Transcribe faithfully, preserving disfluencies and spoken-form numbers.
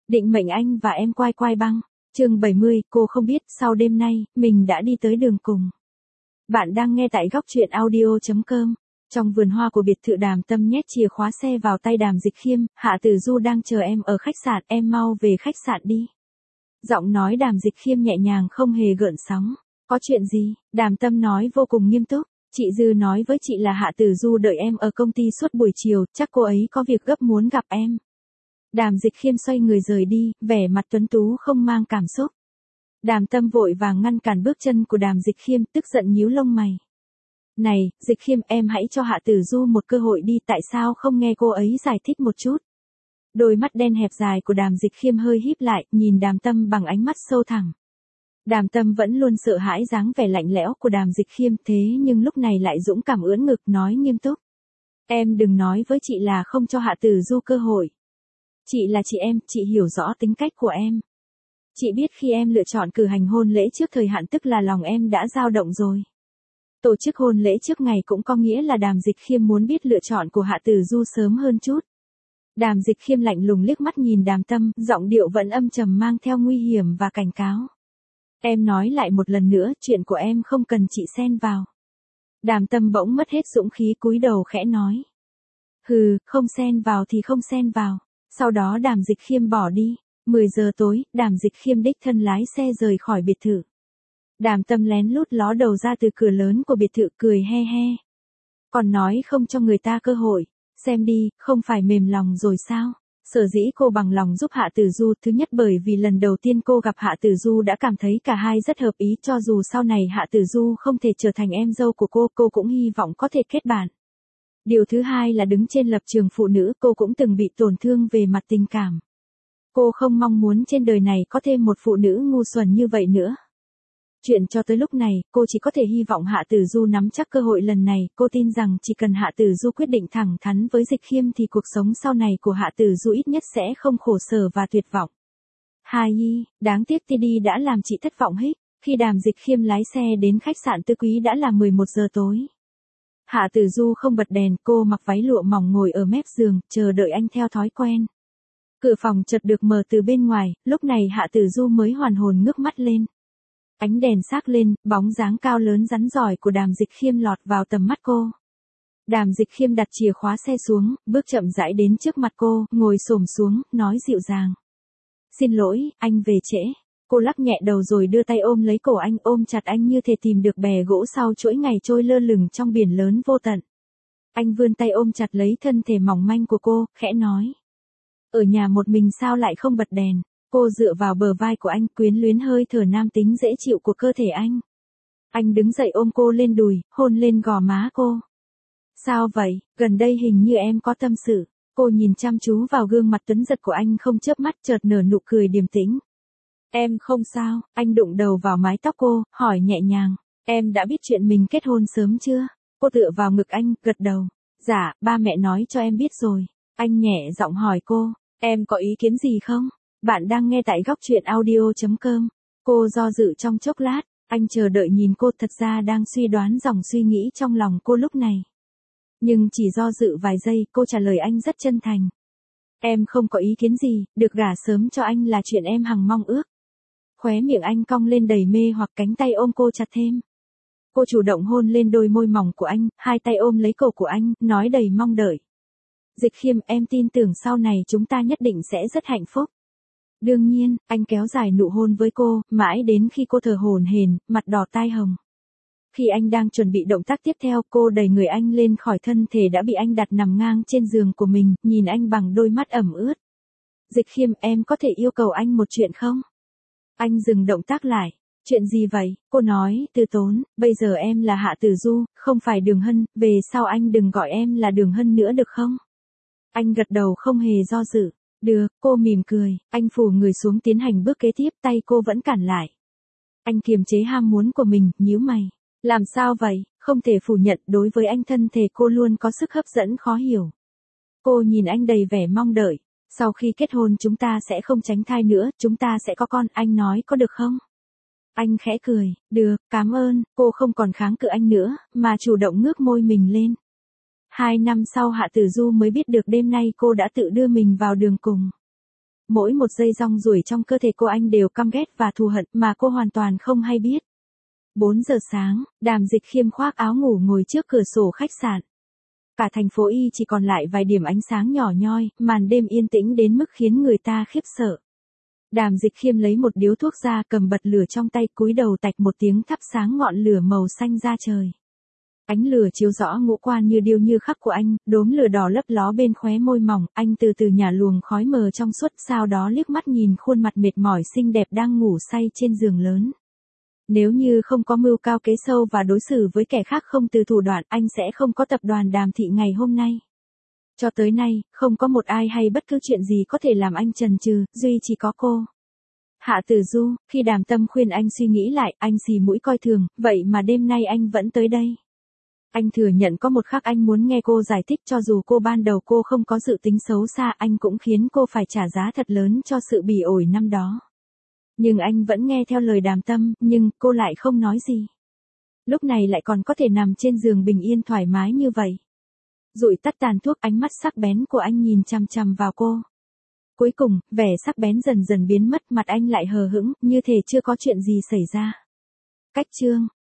Định mệnh anh và em quai quai băng. Chương bảy mươi, cô không biết sau đêm nay, mình đã đi tới đường cùng. Bạn đang nghe tại góc truyện audio chấm com. Trong vườn hoa của biệt thự Đàm Tâm nhét chìa khóa xe vào tay Đàm Dịch Khiêm, Hạ Tử Du đang chờ em ở khách sạn, em mau về khách sạn đi. Giọng nói Đàm Dịch Khiêm nhẹ nhàng không hề gợn sóng. Có chuyện gì? Đàm Tâm nói vô cùng nghiêm túc. Chị Dư nói với chị là Hạ Tử Du đợi em ở công ty suốt buổi chiều, chắc cô ấy có việc gấp muốn gặp em. Đàm Dịch Khiêm xoay người rời đi, vẻ mặt tuấn tú không mang cảm xúc. Đàm Tâm vội vàng ngăn cản bước chân của Đàm Dịch Khiêm, tức giận nhíu lông mày. Này, Dịch Khiêm, em hãy cho Hạ Tử Du một cơ hội đi, tại sao không nghe cô ấy giải thích một chút? Đôi mắt đen hẹp dài của Đàm Dịch Khiêm hơi híp lại, nhìn Đàm Tâm bằng ánh mắt sâu thẳm. Đàm Tâm vẫn luôn sợ hãi dáng vẻ lạnh lẽo của Đàm Dịch Khiêm, thế nhưng lúc này lại dũng cảm ưỡn ngực nói nghiêm túc. Em đừng nói với chị là không cho Hạ Tử Du cơ hội. Chị là chị em, chị hiểu rõ tính cách của em. Chị biết khi em lựa chọn cử hành hôn lễ trước thời hạn tức là lòng em đã dao động rồi. Tổ chức hôn lễ trước ngày cũng có nghĩa là Đàm Dịch Khiêm muốn biết lựa chọn của Hạ Tử Du sớm hơn chút. Đàm Dịch Khiêm lạnh lùng liếc mắt nhìn Đàm Tâm, giọng điệu vẫn âm trầm mang theo nguy hiểm và cảnh cáo. Em nói lại một lần nữa, chuyện của em không cần chị xen vào. Đàm Tâm bỗng mất hết dũng khí cúi đầu khẽ nói. Hừ, không xen vào thì không xen vào. Sau đó Đàm Dịch Khiêm bỏ đi. mười giờ tối, Đàm Dịch Khiêm đích thân lái xe rời khỏi biệt thự. Đàm Tâm lén lút ló đầu ra từ cửa lớn của biệt thự cười he he. Còn nói không cho người ta cơ hội. Xem đi, không phải mềm lòng rồi sao? Sở dĩ cô bằng lòng giúp Hạ Tử Du, thứ nhất bởi vì lần đầu tiên cô gặp Hạ Tử Du đã cảm thấy cả hai rất hợp ý, cho dù sau này Hạ Tử Du không thể trở thành em dâu của cô, cô cũng hy vọng có thể kết bạn. Điều thứ hai là đứng trên lập trường phụ nữ, cô cũng từng bị tổn thương về mặt tình cảm. Cô không mong muốn trên đời này có thêm một phụ nữ ngu xuẩn như vậy nữa. Chuyện cho tới lúc này, cô chỉ có thể hy vọng Hạ Tử Du nắm chắc cơ hội lần này, cô tin rằng chỉ cần Hạ Tử Du quyết định thẳng thắn với Dịch Khiêm thì cuộc sống sau này của Hạ Tử Du ít nhất sẽ không khổ sở và tuyệt vọng. Hai y, đáng tiếc Tiddy đã làm chị thất vọng hết, khi Đàm Dịch Khiêm lái xe đến khách sạn Tư Quý đã là mười một giờ tối. Hạ Tử Du không bật đèn, cô mặc váy lụa mỏng ngồi ở mép giường, chờ đợi anh theo thói quen. Cửa phòng chợt được mở từ bên ngoài, lúc này Hạ Tử Du mới hoàn hồn ngước mắt lên. Ánh đèn xác lên, bóng dáng cao lớn rắn rỏi của Đàm Dịch Khiêm lọt vào tầm mắt cô. Đàm Dịch Khiêm đặt chìa khóa xe xuống, bước chậm rãi đến trước mặt cô, ngồi xổm xuống, nói dịu dàng. Xin lỗi, anh về trễ. Cô lắc nhẹ đầu rồi đưa tay ôm lấy cổ anh, ôm chặt anh như thể tìm được bè gỗ sau chuỗi ngày trôi lơ lửng trong biển lớn vô tận. Anh vươn tay ôm chặt lấy thân thể mỏng manh của cô, khẽ nói. Ở nhà một mình sao lại không bật đèn? Cô dựa vào bờ vai của anh, quyến luyến hơi thở nam tính dễ chịu của cơ thể anh. Anh đứng dậy ôm cô lên đùi, hôn lên gò má cô. Sao vậy, gần đây hình như em có tâm sự. Cô nhìn chăm chú vào gương mặt tuấn giật của anh không chớp mắt, chợt nở nụ cười điềm tĩnh. Em không sao, anh đụng đầu vào mái tóc cô, hỏi nhẹ nhàng. Em đã biết chuyện mình kết hôn sớm chưa? Cô tựa vào ngực anh, gật đầu. Dạ, ba mẹ nói cho em biết rồi. Anh nhẹ giọng hỏi cô, em có ý kiến gì không? Bạn đang nghe tại góc truyện audio chấm com. Cô do dự trong chốc lát, anh chờ đợi nhìn cô, thật ra đang suy đoán dòng suy nghĩ trong lòng cô lúc này. Nhưng chỉ do dự vài giây, cô trả lời anh rất chân thành. Em không có ý kiến gì, được gả sớm cho anh là chuyện em hằng mong ước. Khóe miệng anh cong lên đầy mê hoặc, cánh tay ôm cô chặt thêm. Cô chủ động hôn lên đôi môi mỏng của anh, hai tay ôm lấy cổ của anh, nói đầy mong đợi. Dịch Khiêm, em tin tưởng sau này chúng ta nhất định sẽ rất hạnh phúc. Đương nhiên, anh kéo dài nụ hôn với cô, mãi đến khi cô thở hổn hển, mặt đỏ tai hồng. Khi anh đang chuẩn bị động tác tiếp theo, cô đẩy người anh lên khỏi thân thể đã bị anh đặt nằm ngang trên giường của mình, nhìn anh bằng đôi mắt ẩm ướt. Dịch Khiêm, em có thể yêu cầu anh một chuyện không? Anh dừng động tác lại. Chuyện gì vậy? Cô nói, từ tốn, bây giờ em là Hạ Tử Du, không phải Đường Hân, về sau anh đừng gọi em là Đường Hân nữa được không? Anh gật đầu không hề do dự. Được, cô mỉm cười, anh phủ người xuống tiến hành bước kế tiếp, tay cô vẫn cản lại. Anh kiềm chế ham muốn của mình, nhíu mày. Làm sao vậy? Không thể phủ nhận, đối với anh thân thể cô luôn có sức hấp dẫn khó hiểu. Cô nhìn anh đầy vẻ mong đợi. Sau khi kết hôn chúng ta sẽ không tránh thai nữa, chúng ta sẽ có con, anh nói có được không? Anh khẽ cười, được, cảm ơn, cô không còn kháng cự anh nữa, mà chủ động ngước môi mình lên. Hai năm sau Hạ Tử Du mới biết được đêm nay cô đã tự đưa mình vào đường cùng. Mỗi một giây rong ruổi trong cơ thể cô anh đều căm ghét và thù hận mà cô hoàn toàn không hay biết. bốn giờ sáng, Đàm Dịch Khiêm khoác áo ngủ ngồi trước cửa sổ khách sạn. Cả thành phố Y chỉ còn lại vài điểm ánh sáng nhỏ nhoi, màn đêm yên tĩnh đến mức khiến người ta khiếp sợ. Đàm Dịch Khiêm lấy một điếu thuốc ra, cầm bật lửa trong tay, cúi đầu tạch một tiếng thắp sáng ngọn lửa màu xanh ra trời. Ánh lửa chiếu rõ ngũ quan như điêu như khắc của anh, đốm lửa đỏ lấp ló bên khóe môi mỏng, anh từ từ nhả luồng khói mờ trong suốt, sau đó liếc mắt nhìn khuôn mặt mệt mỏi xinh đẹp đang ngủ say trên giường lớn. Nếu như không có mưu cao kế sâu và đối xử với kẻ khác không từ thủ đoạn, anh sẽ không có tập đoàn Đàm thị ngày hôm nay. Cho tới nay, không có một ai hay bất cứ chuyện gì có thể làm anh chần chừ, duy chỉ có cô. Hạ Tử Du, khi Đàm Tâm khuyên anh suy nghĩ lại, anh xì mũi coi thường, vậy mà đêm nay anh vẫn tới đây. Anh thừa nhận có một khắc anh muốn nghe cô giải thích, cho dù cô ban đầu cô không có dự tính xấu xa, anh cũng khiến cô phải trả giá thật lớn cho sự bỉ ổi năm đó. Nhưng anh vẫn nghe theo lời Đàm Tâm, nhưng cô lại không nói gì. Lúc này lại còn có thể nằm trên giường bình yên thoải mái như vậy. Dụi tắt tàn thuốc, ánh mắt sắc bén của anh nhìn chằm chằm vào cô. Cuối cùng, vẻ sắc bén dần dần biến mất, mặt anh lại hờ hững, như thể chưa có chuyện gì xảy ra. Cách chương